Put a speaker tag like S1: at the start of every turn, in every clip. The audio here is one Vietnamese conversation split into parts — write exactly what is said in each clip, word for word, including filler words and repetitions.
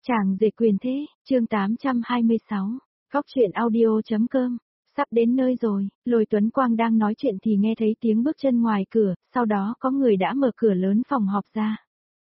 S1: Chàng rể quyền thế, chương tám trăm hai mươi sáu, Góc truyện audio.com. Sắp đến nơi rồi, Lôi Tuấn Quang đang nói chuyện thì nghe thấy tiếng bước chân ngoài cửa, sau đó có người đã mở cửa lớn phòng họp ra.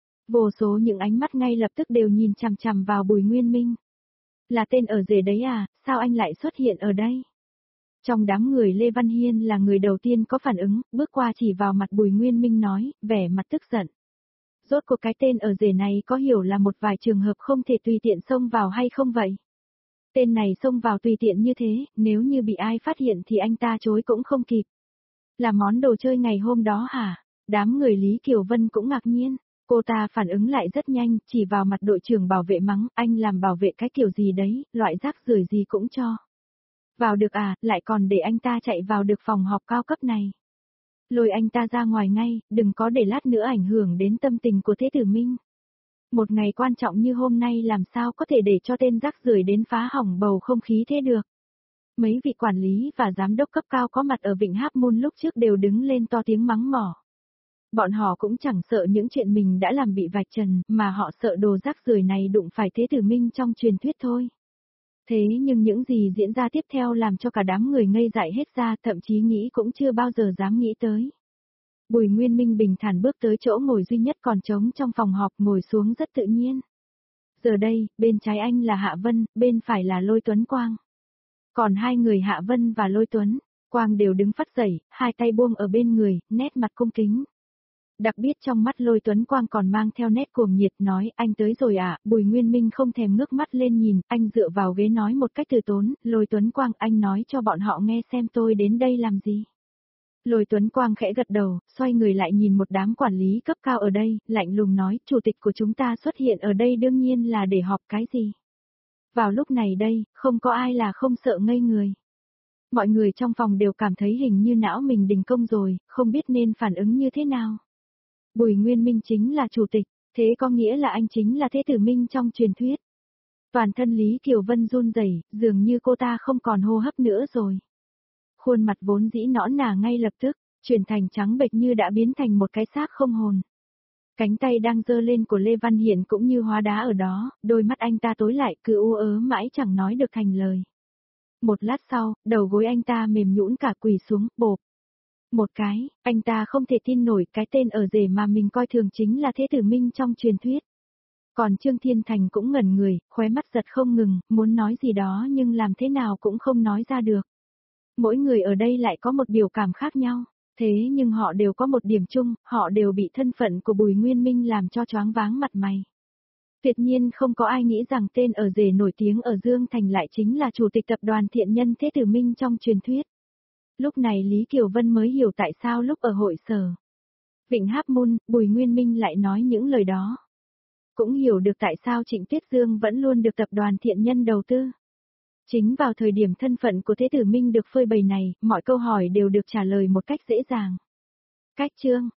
S1: Vô số những ánh mắt ngay lập tức đều nhìn chằm chằm vào Bùi Nguyên Minh. Là tên ở rể đấy à, sao anh lại xuất hiện ở đây? Trong đám người Lê Văn Hiên là người đầu tiên có phản ứng, bước qua chỉ vào mặt Bùi Nguyên Minh nói, vẻ mặt tức giận. Rốt cuộc cái tên ở rể này có hiểu là một vài trường hợp không thể tùy tiện xông vào hay không vậy? Tên này xông vào tùy tiện như thế, nếu như bị ai phát hiện thì anh ta chối cũng không kịp. Là món đồ chơi ngày hôm đó hả? Đám người Lý Kiều Vân cũng ngạc nhiên. Cô ta phản ứng lại rất nhanh, chỉ vào mặt đội trưởng bảo vệ mắng, anh làm bảo vệ cái kiểu gì đấy, loại rác rưởi gì cũng cho. Vào được à, lại còn để anh ta chạy vào được phòng họp cao cấp này. Lôi anh ta ra ngoài ngay, đừng có để lát nữa ảnh hưởng đến tâm tình của Thế Tử Minh. Một ngày quan trọng như hôm nay làm sao có thể để cho tên rác rưởi đến phá hỏng bầu không khí thế được. Mấy vị quản lý và giám đốc cấp cao có mặt ở Vịnh Háp Môn lúc trước đều đứng lên to tiếng mắng mỏ. Bọn họ cũng chẳng sợ những chuyện mình đã làm bị vạch trần, mà họ sợ đồ rác rưởi này đụng phải Thế Tử Minh trong truyền thuyết thôi. Thế nhưng những gì diễn ra tiếp theo làm cho cả đám người ngây dại hết ra, thậm chí nghĩ cũng chưa bao giờ dám nghĩ tới. Bùi Nguyên Minh bình thản bước tới chỗ ngồi duy nhất còn trống trong phòng họp, ngồi xuống rất tự nhiên. Giờ đây, bên trái anh là Hạ Vân, bên phải là Lôi Tuấn Quang. Còn hai người Hạ Vân và Lôi Tuấn Quang đều đứng phắt dậy, hai tay buông ở bên người, nét mặt cung kính. Đặc biệt trong mắt Lôi Tuấn Quang còn mang theo nét cuồng nhiệt, nói, anh tới rồi à? Bùi Nguyên Minh không thèm ngước mắt lên nhìn, anh dựa vào ghế nói một cách từ tốn, Lôi Tuấn Quang, anh nói cho bọn họ nghe xem tôi đến đây làm gì. Lôi Tuấn Quang khẽ gật đầu, xoay người lại nhìn một đám quản lý cấp cao ở đây, lạnh lùng nói, chủ tịch của chúng ta xuất hiện ở đây đương nhiên là để họp cái gì. Vào lúc này đây, không có ai là không sợ ngây người. Mọi người trong phòng đều cảm thấy hình như não mình đình công rồi, không biết nên phản ứng như thế nào. Bùi Nguyên Minh chính là chủ tịch, thế có nghĩa là anh chính là Thế Tử Minh trong truyền thuyết. Toàn thân Lý Kiều Vân run rẩy, dường như cô ta không còn hô hấp nữa rồi. Khuôn mặt vốn dĩ nõn nà ngay lập tức, chuyển thành trắng bệch như đã biến thành một cái xác không hồn. Cánh tay đang giơ lên của Lê Văn Hiển cũng như hóa đá ở đó, đôi mắt anh ta tối lại cứ u ớ mãi chẳng nói được thành lời. Một lát sau, đầu gối anh ta mềm nhũn cả quỳ xuống, bộp. Một cái, anh ta không thể tin nổi cái tên ở rể mà mình coi thường chính là Thế Tử Minh trong truyền thuyết. Còn Trương Thiên Thành cũng ngẩn người, khóe mắt giật không ngừng, muốn nói gì đó nhưng làm thế nào cũng không nói ra được. Mỗi người ở đây lại có một biểu cảm khác nhau, thế nhưng họ đều có một điểm chung, họ đều bị thân phận của Bùi Nguyên Minh làm cho choáng váng mặt mày. Tuyệt nhiên không có ai nghĩ rằng tên ở rể nổi tiếng ở Dương Thành lại chính là chủ tịch tập đoàn thiện nhân Thế Tử Minh trong truyền thuyết. Lúc này Lý Kiều Vân mới hiểu tại sao lúc ở hội sở Vịnh Háp Môn, Bùi Nguyên Minh lại nói những lời đó. Cũng hiểu được tại sao Trịnh Tuyết Dương vẫn luôn được tập đoàn thiện nhân đầu tư. Chính vào thời điểm thân phận của Thế Tử Minh được phơi bày này, mọi câu hỏi đều được trả lời một cách dễ dàng. Cách chương